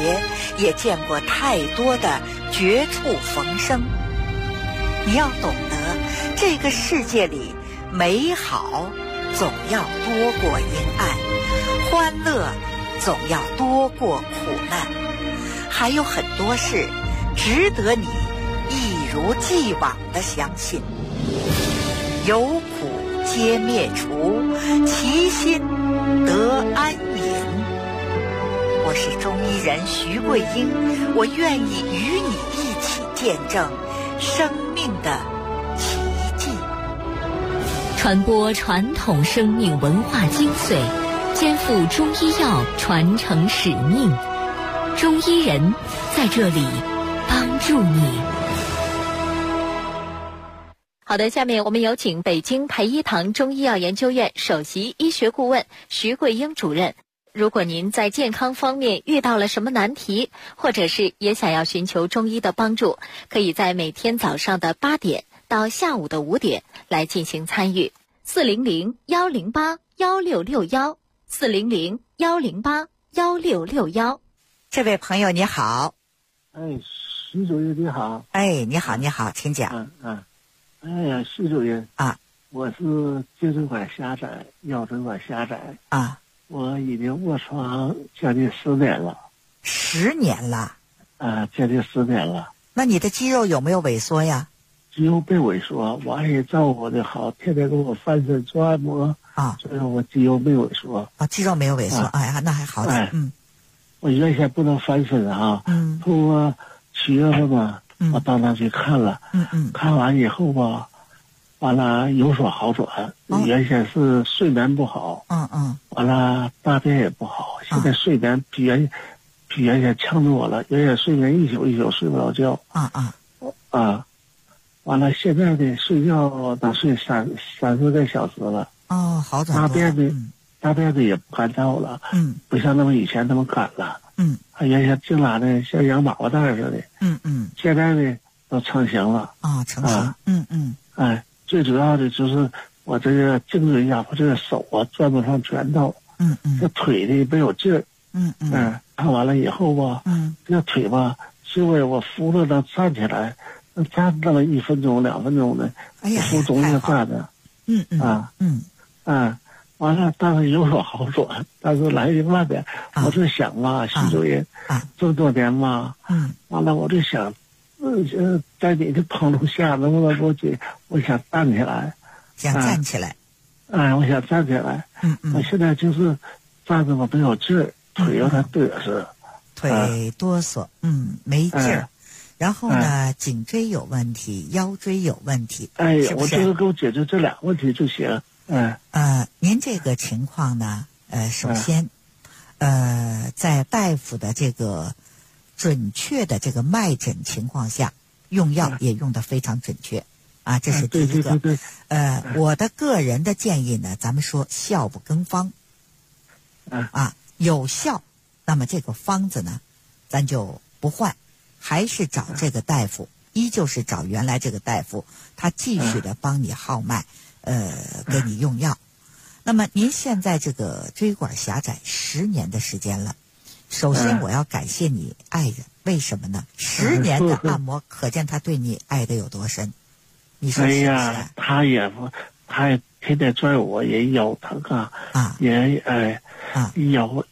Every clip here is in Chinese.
劫，也见过太多的绝处逢生。你要懂得，这个世界里美好总要多过阴暗，欢乐总要多过苦难，还有很多事值得你一如既往地相信。有苦皆灭除，其心得安隐。我是中医人徐桂英，我愿意与你一起见证生命的奇迹， 传播传统生命文化精髓，肩负中医药传承使命。中医人在这里帮助你。好的，下面我们有请北京培一堂中医药研究院首席医学顾问徐桂英主任。如果您在健康方面遇到了什么难题，或者是也想要寻求中医的帮助，可以在每天早上的8点到下午的5点来进行参与。400-108-1661，400-108-1661。 这位朋友你好。 徐主任你好。 你好你好，请讲。 哎呀，徐主任啊， 我是颈椎管狭窄，腰椎管狭窄啊， 我已经卧床将近10年了。 10年了？ 将近10年了。 那你的肌肉有没有萎缩呀？ 肌肉被萎缩，我阿姨照顾的好，天天给我翻身做按摩啊， 所以我肌肉没萎缩。 肌肉没有萎缩，哎呀，那还好点。 我原先不能翻身啊，通过7月份吧，我到那去看了，看完以后吧，完了有所好转。原先是睡眠不好，完了大便也不好，现在睡眠比原先强多了。原先睡眠一宿一宿睡不着觉，完了现在的睡觉能睡30个小时了。 好转多了。 大便的也不干燥了，不像那么以前那么干了，原先净拉的像羊粑粑蛋似的，现在呢都成型了， 成型， 最主要的就是我这个颈椎呀，我这个手啊转不上拳头，这腿的没有劲儿，看完了以后吧，这个腿吧，是为我扶着能站起来，能站那么1分钟2分钟的，扶中间站着，完了，但是有所好转，但是来的慢点。我就想嘛，徐主任，这么多年嘛，完了我就想，在你的帮助下，能不能给我想站起来， 想站起来， 我想站起来，我现在就是站着我没有劲儿，腿有点嘚瑟， 腿哆嗦，没劲儿。然后呢，颈椎有问题，腰椎有问题，是不是？ 我就是给我解决这2个问题就行。 您这个情况呢，首先，在大夫的这个准确的这个脉诊情况下，用药也用得非常准确，这是第一个。我的个人的建议呢，咱们说效不更方，有效，那么这个方子呢，咱就不换，还是找这个大夫，依旧是找原来这个大夫，他继续的帮你号脉。给你用药。那么您现在这个椎管狭窄10年的时间了，首先我要感谢你爱人，为什么呢？10年的按摩，可见他对你爱的有多深。你说是不是？ 他也天天拽我，也腰疼也腰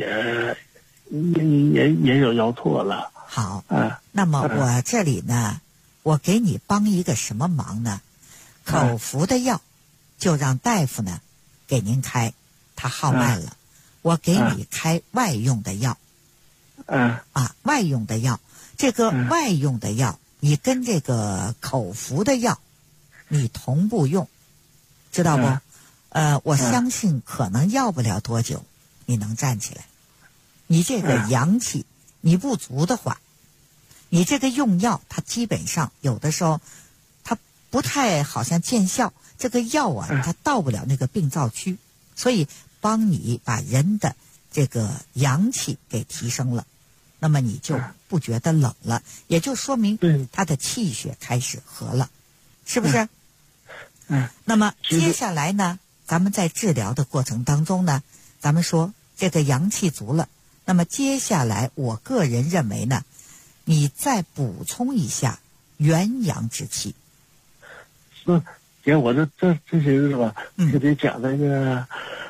也有腰托了。 好，那么我这里呢，我给你帮一个什么忙呢？口服的药就让大夫呢给您开，他号脉了，我给你开外用的药，外用的药，这个外用的药你跟这个口服的药你同步用，知道不？我相信可能要不了多久你能站起来。你这个阳气你不足的话，你这个用药它基本上有的时候它不太好像见效，这个药它到不了那个病灶区，所以帮你把人的这个阳气给提升了，那么你就不觉得冷了，也就说明他的气血开始和了，是不是？那么接下来呢，咱们在治疗的过程当中呢，咱们说这个阳气足了， 那么接下来我个人认为呢，你再补充一下元阳之气。 是，姐，我这些日子吧，给你讲那个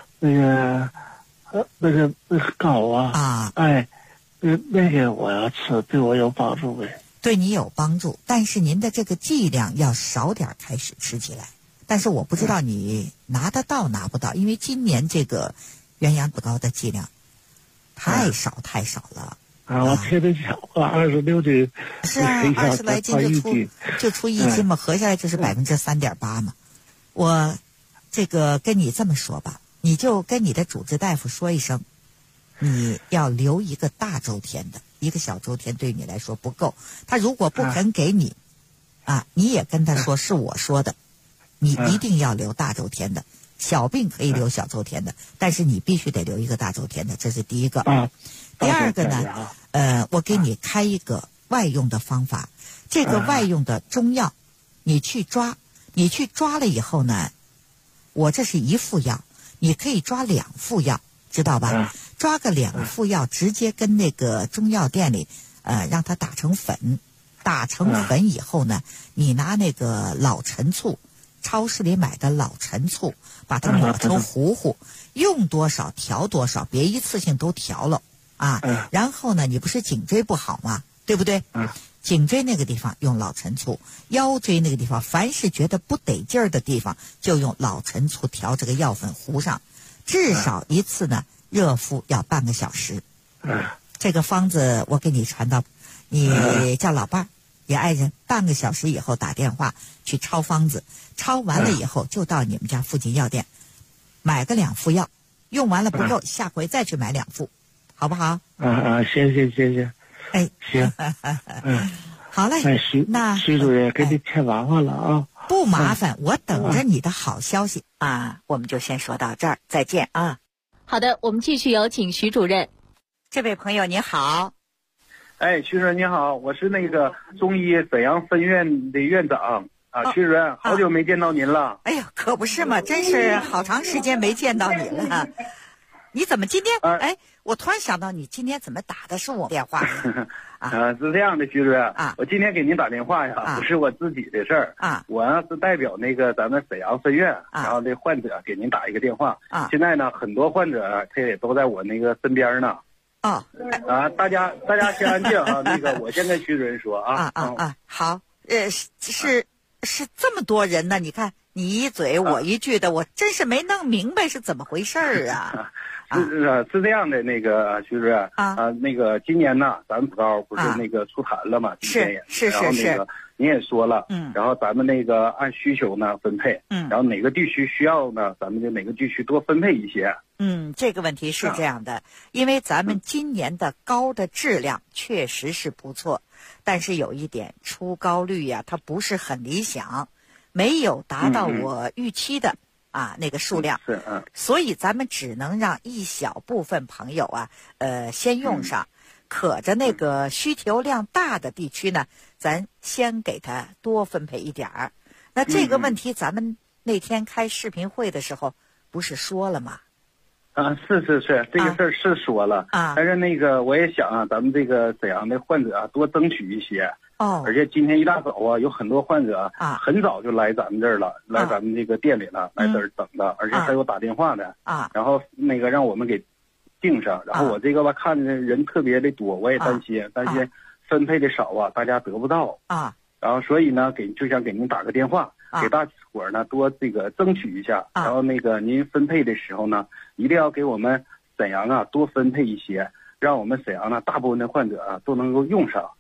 膏啊，哎，那个我要吃，对我有帮助呗？ 对你有帮助，但是您的这个剂量要少点开始吃起来。但是我不知道你拿得到拿不到，因为今年这个元阳不高的剂量太少了。 我天天讲话26斤， 是啊，20来斤就出1斤嘛，合下来就是3.8%嘛。我这个跟你这么说吧，你就跟你的主治大夫说一声，你要留一个大周天的，一个小周天对你来说不够。他如果不肯给你，你也跟他说是我说的，你一定要留大周天的。小病可以留小周天的，但是你必须得留一个大周天的，这是第一个。第二个呢，我给你开一个外用的方法，这个外用的中药，你去抓了以后呢，我这是1副药，你可以抓2副药，知道吧？抓个2副药，直接跟那个中药店里，让它打成粉，打成粉以后呢，你拿那个老陈醋。超市里买的老陈醋，把它抹成糊糊，用多少调多少，别一次性都调了然后呢，你不是颈椎不好吗？对不对？颈椎那个地方用老陈醋，腰椎那个地方，凡是觉得不得劲儿的地方，就用老陈醋调这个药粉糊上，至少一次呢，热敷要半个小时。这个方子我给你传到，你叫老伴儿。也爱人半个小时以后打电话去抄方子，抄完了以后就到你们家附近药店买个2副药，用完了不够，下回再去买2副，好不好？行。哎， 行。 好嘞。那徐主任给你添麻烦了啊。 不麻烦，我等着你的好消息我们就先说到这儿，再见啊。 好的，我们继续有请徐主任。 这位朋友你好。 哎，徐主任你好，我是那个中医沈阳分院的院长徐主任，好久没见到您了。 哎呀，可不是嘛，真是好长时间没见到你了。你怎么今天我突然想到你今天怎么打的是我电话是这样的，徐主任我今天给您打电话呀，不是我自己的事儿我是代表那个咱们沈阳分院然后这患者给您打一个电话现在呢很多患者他也都在我那个身边呢大家先安静那个我先跟徐主任说好，是这么多人呢，你看你一嘴我一句的，我真是没弄明白是怎么回事啊。 是这样的，那个徐主任那个今年呢，咱们普高不是那个出坛了嘛？ 是， 然后那个您也说了，然后咱们那个按需求呢分配，然后哪个地区需要呢，咱们就哪个地区多分配一些。 这个问题是这样的，因为咱们今年的膏的质量确实是不错，但是有一点出膏率呀，它不是很理想，没有达到我预期的那个数量，所以咱们只能让一小部分朋友先用上，可着那个需求量大的地区呢，咱先给他多分配一点儿。那这个问题咱们那天开视频会的时候不是说了吗？ 是，这个事儿是说了但是那个我也想咱们这个沈阳的患者多争取一些而且今天一大早有很多患者很早就来咱们这儿了，来咱们这个店里了，来这儿等的，而且还有打电话的然后那个让我们给订上，然后我这个吧看着人特别的多，我也担心分配的少大家得不到然后所以呢就想给您打个电话给大伙呢多这个争取一下然后那个您分配的时候呢一定要给我们沈阳多分配一些，让我们沈阳大部分的患者都能够用上。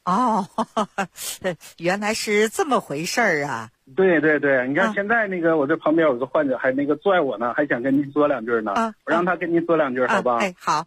原来是这么回事儿啊！ 对，你看现在那个我这旁边有个患者还那个拽我呢，还想跟您说2句呢我让他跟您说2句好吧？ 好。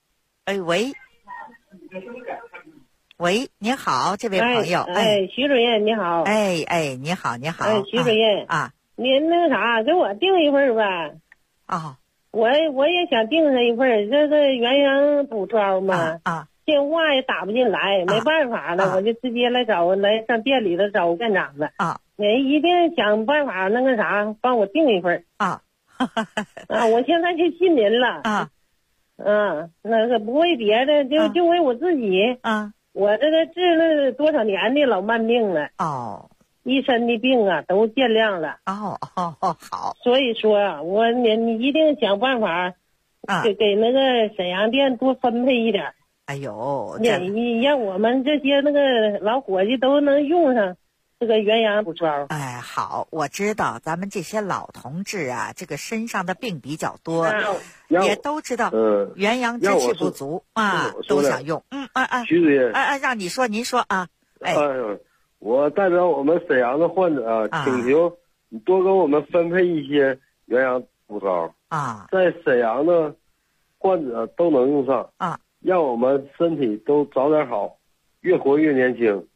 喂，您好，这位朋友。 徐主任你好。 你好。 徐主任您那个啥，给我订一份吧。我也想订上一份，这个元阳补膏嘛。电话也打不进来，没办法了，我就直接来上店里头找店长了。你一定想办法那个啥，帮我订一份。我现在就信您了。 那是不为别的，就为我自己。我这个治了多少年的老慢病了。一身的病啊都见谅了。 好。 所以说啊，你一定想办法，给那个沈阳店多分配一点。 哎呦， 你让我们这些那个老伙计都能用上这个元阳补膏。 哎，好，我知道咱们这些老同志啊，这个身上的病比较多，也都知道元阳之气不足都想用。 徐主任， 让你说，您说啊。 我代表我们沈阳的患者请求你多给我们分配一些元阳补膏在沈阳的患者都能用上让我们身体都早点好，越活越年轻。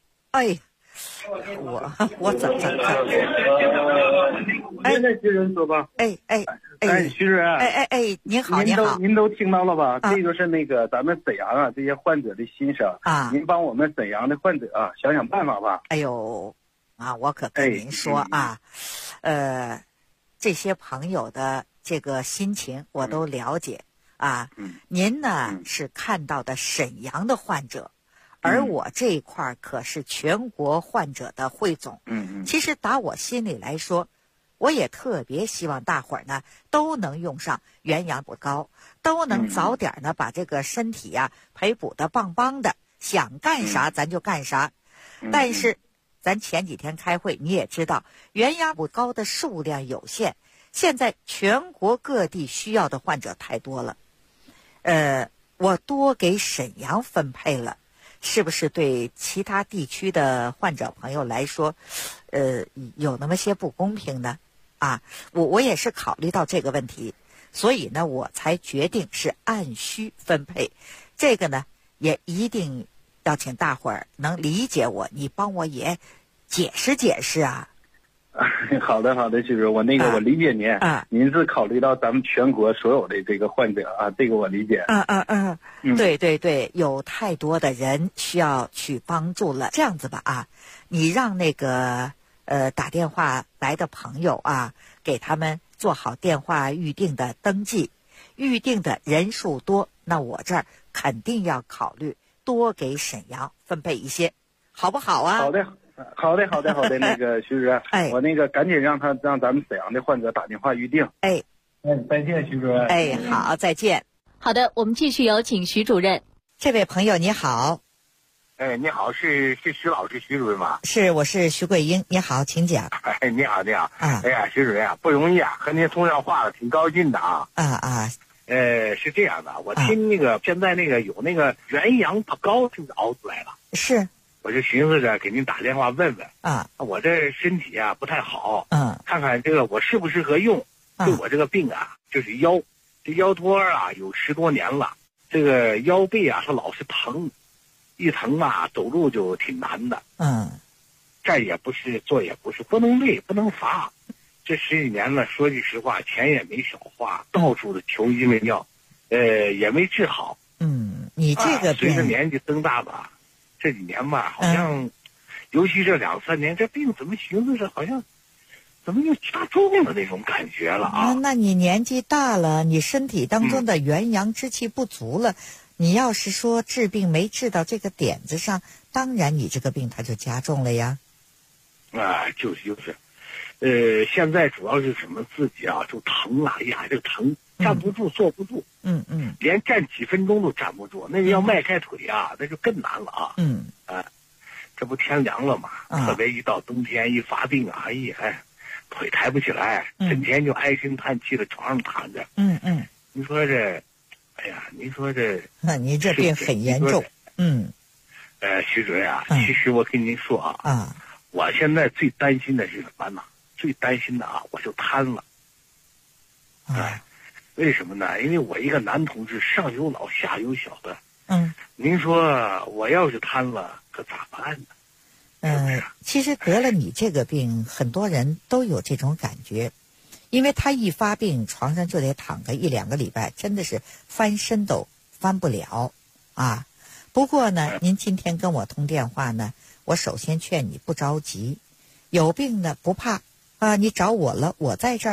我怎么？ 现在徐主任说吧。徐主任。 您好。 您都听到了吧？这就是那个咱们沈阳这些患者的心声您帮我们沈阳的患者想想办法吧。 哎呦我可跟您说这些朋友的这个心情我都了解您呢是看到的沈阳的患者。而我这一块可是全国患者的汇总。其实打我心里来说，我也特别希望大伙儿呢都能用上元阳补膏，都能早点呢把这个身体培补的棒棒的，想干啥咱就干啥。但是咱前几天开会，你也知道，元阳补膏的数量有限，现在全国各地需要的患者太多了。我多给沈阳分配了。是不是对其他地区的患者朋友来说，有那么些不公平呢？我也是考虑到这个问题，所以呢，我才决定是按需分配。这个呢，也一定要请大伙儿能理解我，你帮我也解释解释好的，徐主任，我理解您。您是考虑到咱们全国所有的这个患者这个我理解。 对，有太多的人需要去帮助了。这样子吧你让那个打电话来的朋友给他们做好电话预定的登记，预定的人数多，那我这儿肯定要考虑多给沈阳分配一些，好不好好的，那个徐主任，我赶紧让咱们沈阳的患者打电话预定。再见，徐主任。 好，再见。 好的，我们继续有请徐主任。 这位朋友你好。 你好，是徐老师，徐主任吗？ 是，我是徐桂英。你好，请讲。 你好。徐主任不容易和您通上话了，挺高兴的是这样的，我听现在有元阳补膏就熬出来了。 是。 我就寻思着给您打电话问问我这身体不太好看看我适不适合用。对我这个病就是腰，这腰托有10多年了，这个腰背它老是疼，一疼走路就挺难的。站也不是，坐也不是，不能累不能乏。这10几年了，说句实话，钱也没少花，到处的求医问药，也没治好。 你这个随着年纪增大吧，这几年吧，好像，尤其这2、3年，这病怎么寻思着好像，怎么又加重了那种感觉了那你年纪大了，你身体当中的元阳之气不足了，你要是说治病没治到这个点子上，当然你这个病它就加重了呀。 就是，现在主要是什么自己就疼了，这个疼。站不住，坐不住，连站几分钟都站不住，那个要迈开腿那就更难了这不天凉了嘛，特别一到冬天一发病腿抬不起来，整天就唉声叹气的床上躺着。您说这，您说这， 你这病很严重。 徐主任其实我跟您说我现在最担心的是什么呢？最担心的我就瘫了。为什么呢？因为我一个男同志，上有老下有小的。您说我要是瘫了，可咋办呢？ 其实得了你这个病，很多人都有这种感觉，因为他一发病，床上就得躺个1、2个礼拜，真的是翻身都翻不了不过呢，您今天跟我通电话呢，我首先劝你不着急，有病呢不怕你找我了，我在这儿呢。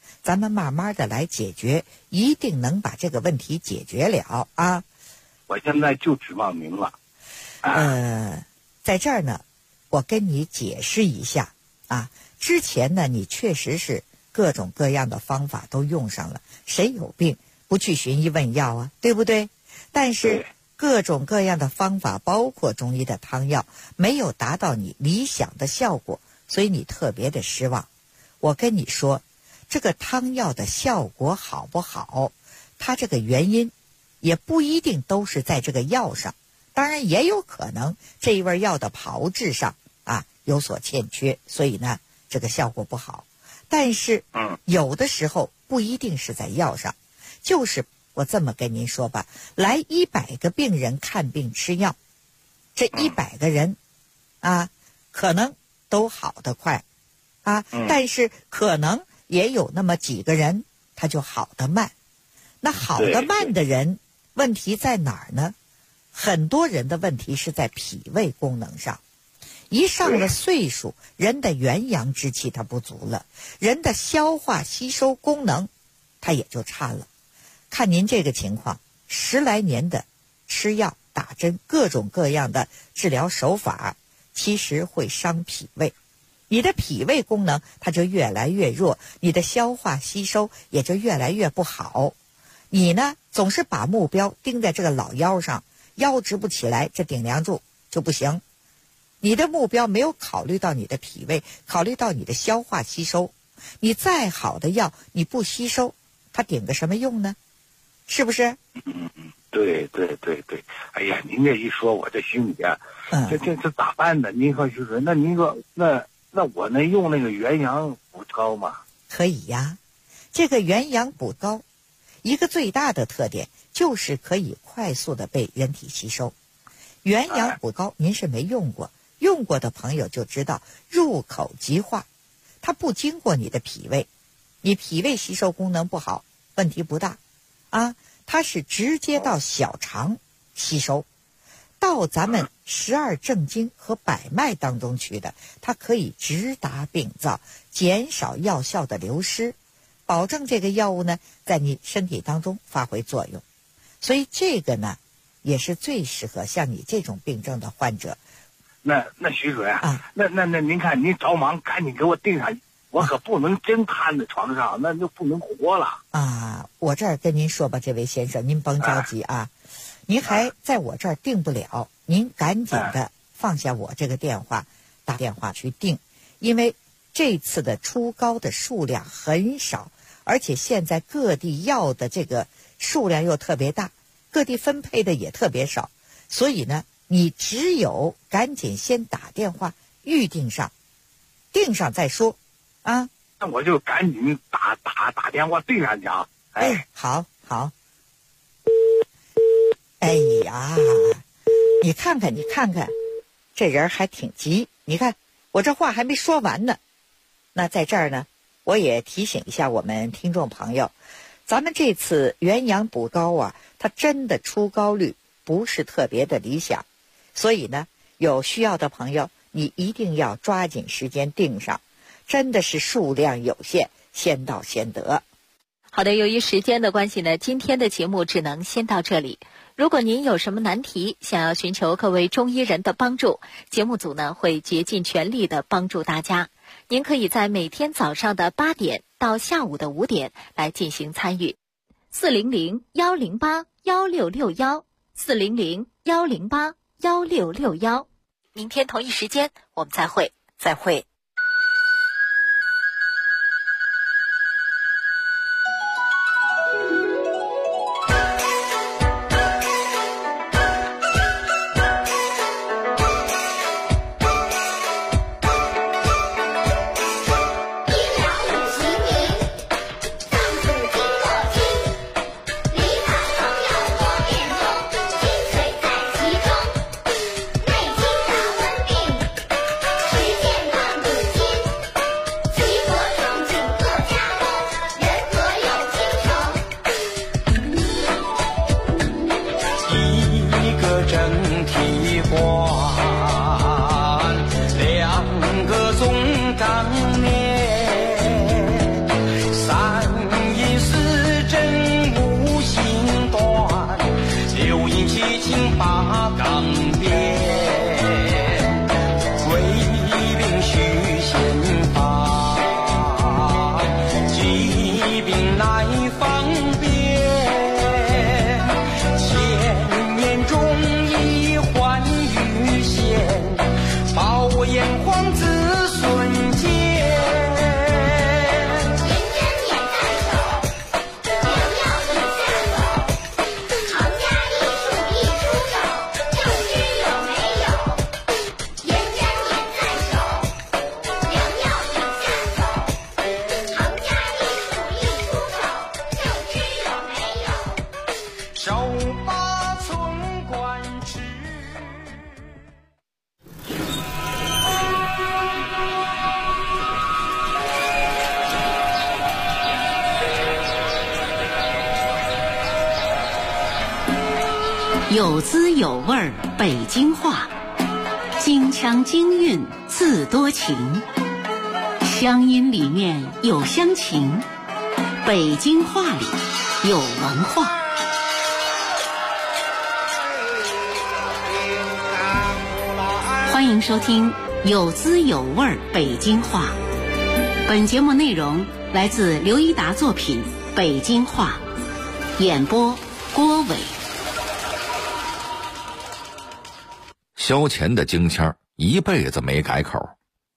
咱们慢慢的来解决，一定能把这个问题解决了啊。 我现在就指望您了。 在这儿呢，我跟你解释一下啊。之前呢，你确实是各种各样的方法都用上了，谁有病不去寻医问药啊，对不对？但是各种各样的方法，包括中医的汤药，没有达到你理想的效果，所以你特别的失望。我跟你说，这个汤药的效果好不好，它这个原因也不一定都是在这个药上，当然也有可能这一味药的炮制上啊有所欠缺，所以呢这个效果不好。但是有的时候不一定是在药上，就是我这么跟您说吧，来100个病人看病吃药，这100个人啊可能都好得快啊，但是可能也有那么几个人他就好得慢。那好得慢的人问题在哪儿呢？很多人的问题是在脾胃功能上。一上了岁数，人的元阳之气它不足了，人的消化吸收功能它也就差了。看您这个情况，10来年的吃药打针各种各样的治疗手法，其实会伤脾胃，你的脾胃功能它就越来越弱，你的消化吸收也就越来越不好。你呢总是把目标盯在这个老腰上，腰直不起来，这顶梁柱就不行。你的目标没有考虑到你的脾胃，考虑到你的消化吸收。你再好的药你不吸收，它顶个什么用呢？是不是？ 对。哎呀，您这一说，我这心里啊，这咋办呢？您说就是那您说那我能用那个元阳补膏吗？ 可以呀。这个元阳补膏一个最大的特点就是可以快速的被人体吸收。元阳补膏您是没用过，用过的朋友就知道入口即化，它不经过你的脾胃，你脾胃吸收功能不好问题不大啊，它是直接到小肠吸收，到咱们12正经和百脉当中去的，它可以直达病灶，减少药效的流失，保证这个药物呢在你身体当中发挥作用。所以这个呢也是最适合像你这种病症的患者。 那徐主任那您看您着忙赶紧给我定上，我可不能真瘫在床上，那就不能活了啊。我这儿跟您说吧，这位先生您甭着急啊，您还在我这儿定不了，您赶紧的放下我这个电话，打电话去定，因为这次的出膏的数量很少，而且现在各地药的这个数量又特别大，各地分配的也特别少，所以呢你只有赶紧先打电话预定上，定上再说啊。 那我就赶紧打电话定上去啊。 好。哎呀，你看看这人还挺急，你看我这话还没说完呢。那在这儿呢我也提醒一下我们听众朋友，咱们这次元阳补膏啊，它真的出膏率不是特别的理想，所以呢有需要的朋友你一定要抓紧时间订上，真的是数量有限，先到先得。 好的，由于时间的关系呢，今天的节目只能先到这里。如果您有什么难题，想要寻求各位中医人的帮助，节目组呢会竭尽全力的帮助大家。您可以在每天早上的8点到下午的5点来进行参与。400-108-1661 400-108-1661。明天同一时间我们再会。 两个总当面，三有滋有味北京话，京腔京韵自多情，乡音里面有乡情，北京话里有文化。欢迎收听有滋有味北京话。本节目内容来自刘一达作品《北京话》，演播郭伟。 萧乾的京腔一辈子没改口。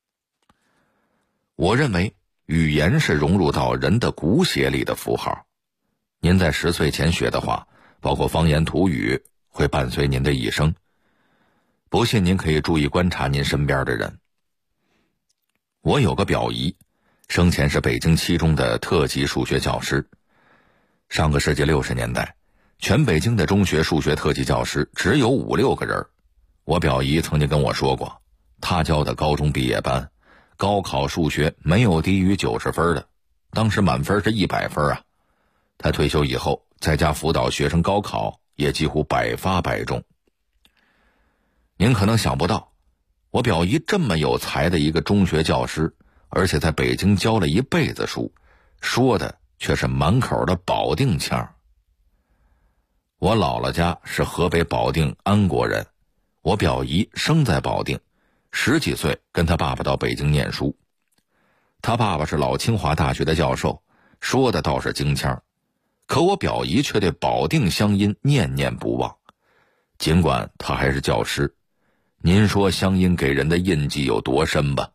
我认为语言是融入到人的骨血里的符号。您在10岁前学的话，包括方言土语，会伴随您的一生。不信您可以注意观察您身边的人。我有个表姨，生前是北京7中的特级数学教师。上个世纪60年代，全北京的中学数学特级教师只有5、6个人。我表姨曾经跟我说过，她教的高中毕业班，高考数学没有低于90分的，当时满分是100分啊。她退休以后，在家辅导学生高考，也几乎百发百中。您可能想不到，我表姨这么有才的一个中学教师，而且在北京教了一辈子书，说的却是满口的保定腔。我姥姥家是河北保定安国人，我表姨生在保定，10几岁跟她爸爸到北京念书。她爸爸是老清华大学的教授，说的倒是京腔，可我表姨却对保定乡音念念不忘。尽管她还是教师，您说乡音给人的印记有多深吧？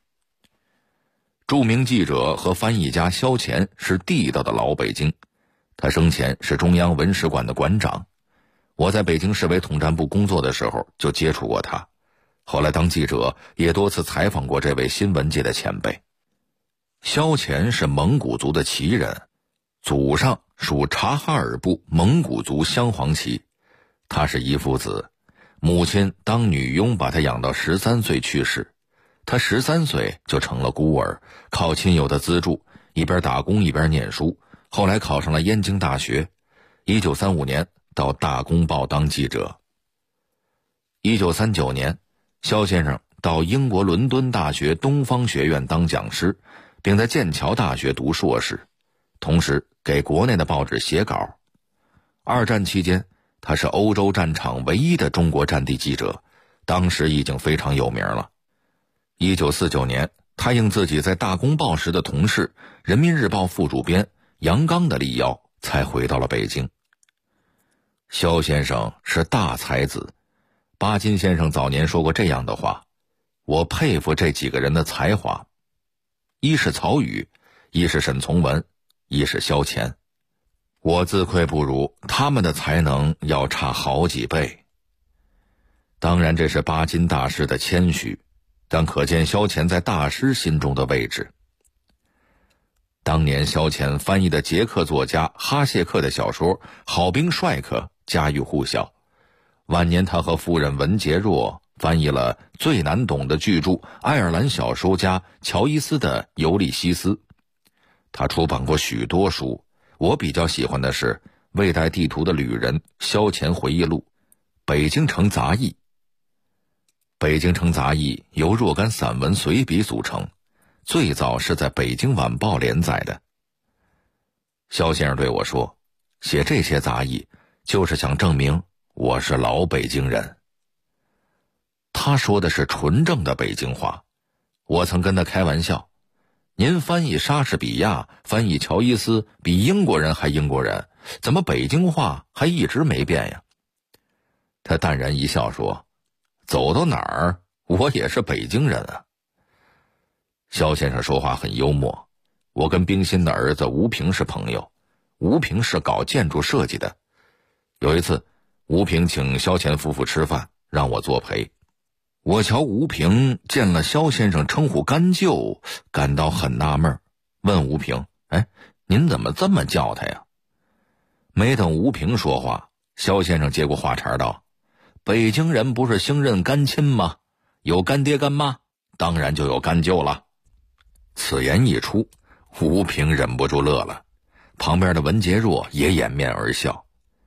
著名记者和翻译家萧乾是地道的老北京，他生前是中央文史馆的馆长。我在北京市委统战部工作的时候就接触过他，后来当记者也多次采访过这位新闻界的前辈。萧乾是蒙古族的旗人，祖上属察哈尔部蒙古族镶黄旗。他是一父子，母亲当女佣把他养到13岁去世，他13岁就成了孤儿，靠亲友的资助，一边打工一边念书，后来考上了燕京大学。1935年到大公报当记者。1939年，萧先生到英国伦敦大学东方学院当讲师，并在剑桥大学读硕士，同时给国内的报纸写稿。2战期间，他是欧洲战场唯一的中国战地记者，当时已经非常有名了。1949年，他应自己在大公报时的同事人民日报副主编杨刚的力邀，才回到了北京。萧先生是大才子，巴金先生早年说过这样的话，我佩服这几个人的才华，一是曹禺，一是沈从文，一是萧乾。我自愧不如，他们的才能要差好几倍。当然这是巴金大师的谦虚，但可见萧乾在大师心中的位置。当年萧乾翻译的捷克作家哈谢克的小说《好兵帅克》家喻户晓，晚年他和夫人文洁若翻译了最难懂的巨著爱尔兰小说家乔伊斯的《尤利西斯》。他出版过许多书，我比较喜欢的是《未带地图的旅人》萧乾回忆录、《北京城杂役》。《北京城杂役》由若干散文随笔组成，最早是在《北京晚报》连载的。萧先生对我说，写这些杂役就是想证明我是老北京人。他说的是纯正的北京话。我曾跟他开玩笑，您翻译莎士比亚，翻译乔伊斯，比英国人还英国人，怎么北京话还一直没变呀？他淡然一笑说，走到哪儿我也是北京人啊。萧先生说话很幽默。我跟冰心的儿子吴平是朋友，吴平是搞建筑设计的。有一次，吴平请萧乾夫妇吃饭，让我作陪。我瞧吴平见了萧先生称呼干舅，感到很纳闷，问吴平，您怎么这么叫他呀？没等吴平说话，萧先生接过话茬道，北京人不是兴认干亲吗？有干爹干妈，当然就有干舅了。此言一出，吴平忍不住乐了，旁边的文洁若也掩面而笑。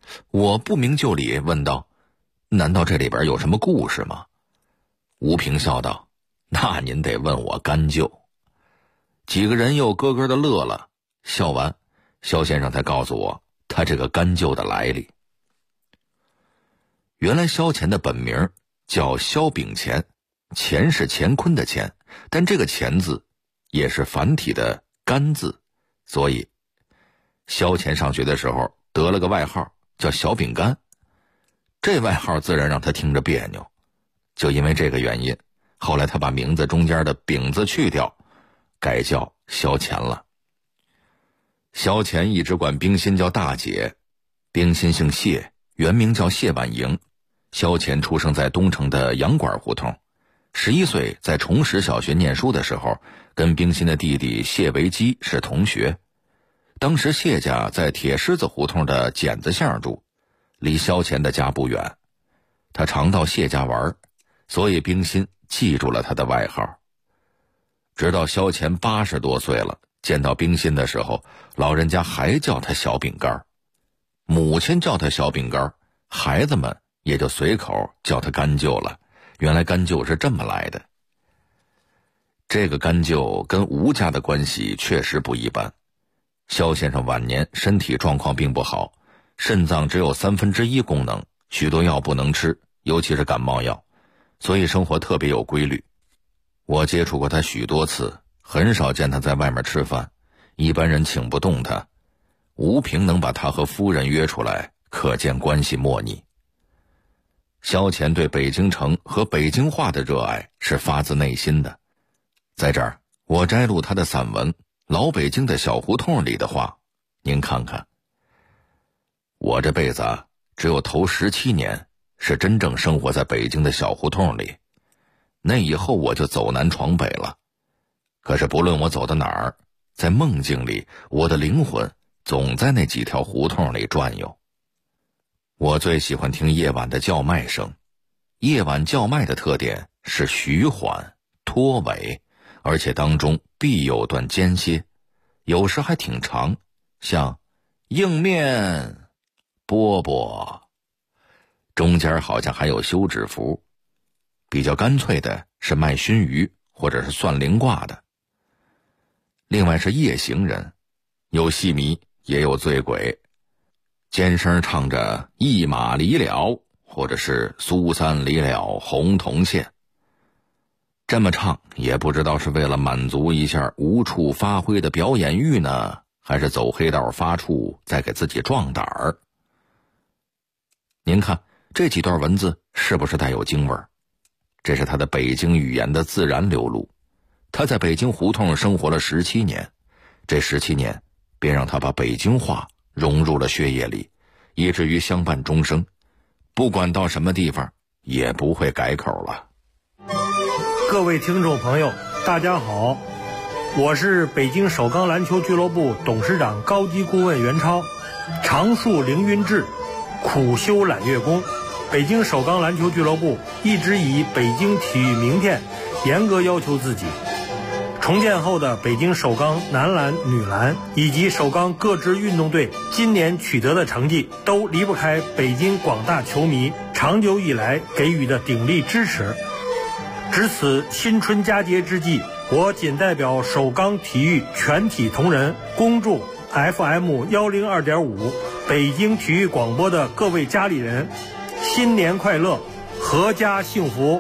我不明就里问道：“难道这里边有什么故事吗？”吴平笑道：“那您得问我干舅。”几个人又咯咯的乐了。笑完，肖先生才告诉我他这个干舅的来历。原来萧乾的本名叫萧秉乾，乾是乾坤的乾，但这个乾字也是繁体的干字，所以萧乾上学的时候得了个外号叫小饼干，这外号自然让他听着别扭。就因为这个原因，后来他把名字中间的饼字去掉，改叫萧乾了。萧乾一直管冰心叫大姐，冰心姓谢，原名叫谢婉莹。萧乾出生在东城的洋馆胡同，11岁在崇实小学念书的时候，跟冰心的弟弟谢维基是同学。当时谢家在铁狮子胡同的剪子巷住，离萧乾的家不远。他常到谢家玩，所以冰心记住了他的外号。直到萧乾80多岁了，见到冰心的时候，老人家还叫他小饼干，母亲叫他小饼干，孩子们也就随口叫他干舅了。原来干舅是这么来的。这个干舅跟吴家的关系确实不一般。萧先生晚年身体状况并不好，肾脏只有1/3功能，许多药不能吃，尤其是感冒药，所以生活特别有规律。我接触过他许多次，很少见他在外面吃饭，一般人请不动他。吴平能把他和夫人约出来，可见关系莫逆。萧乾对北京城和北京话的热爱是发自内心的。在这儿，我摘录他的散文《老北京的小胡同》里的话，您看看。我这辈子只有头17年是真正生活在北京的小胡同里，那以后我就走南闯北了。可是不论我走到哪儿，在梦境里，我的灵魂总在那几条胡同里转悠。我最喜欢听夜晚的叫卖声。夜晚叫卖的特点是徐缓拖尾，而且当中必有段间歇，有时还挺长，像硬面饽饽，中间好像还有休止符。比较干脆的是卖熏鱼或者是算灵卦的。另外是夜行人，有戏迷也有醉鬼，尖声唱着一马离了，或者是苏三离了红铜线。这么唱也不知道是为了满足一下无处发挥的表演欲呢，还是走黑道发怵再给自己壮胆儿。您看这几段文字是不是带有京味儿？这是他的北京语言的自然流露。他在北京胡同生活了17年，这17年便让他把北京话融入了血液里，以至于相伴终生，不管到什么地方也不会改口了。 各位听众朋友，大家好，我是北京首钢篮球俱乐部董事长高级顾问袁超。常树凌云志，苦修揽月功。北京首钢篮球俱乐部一直以北京体育明天严格要求自己。重建后的北京首钢男篮、女篮以及首钢各支运动队今年取得的成绩，都离不开北京广大球迷长久以来给予的鼎力支持。值此新春佳节之际，我仅代表首钢体育全体同仁，恭祝 FM 102.5北京体育广播的各位家里人新年快乐，阖家幸福。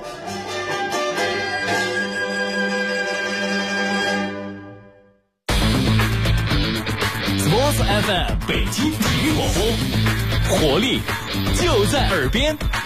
Sports FM 北京体育广播，活力就在耳边。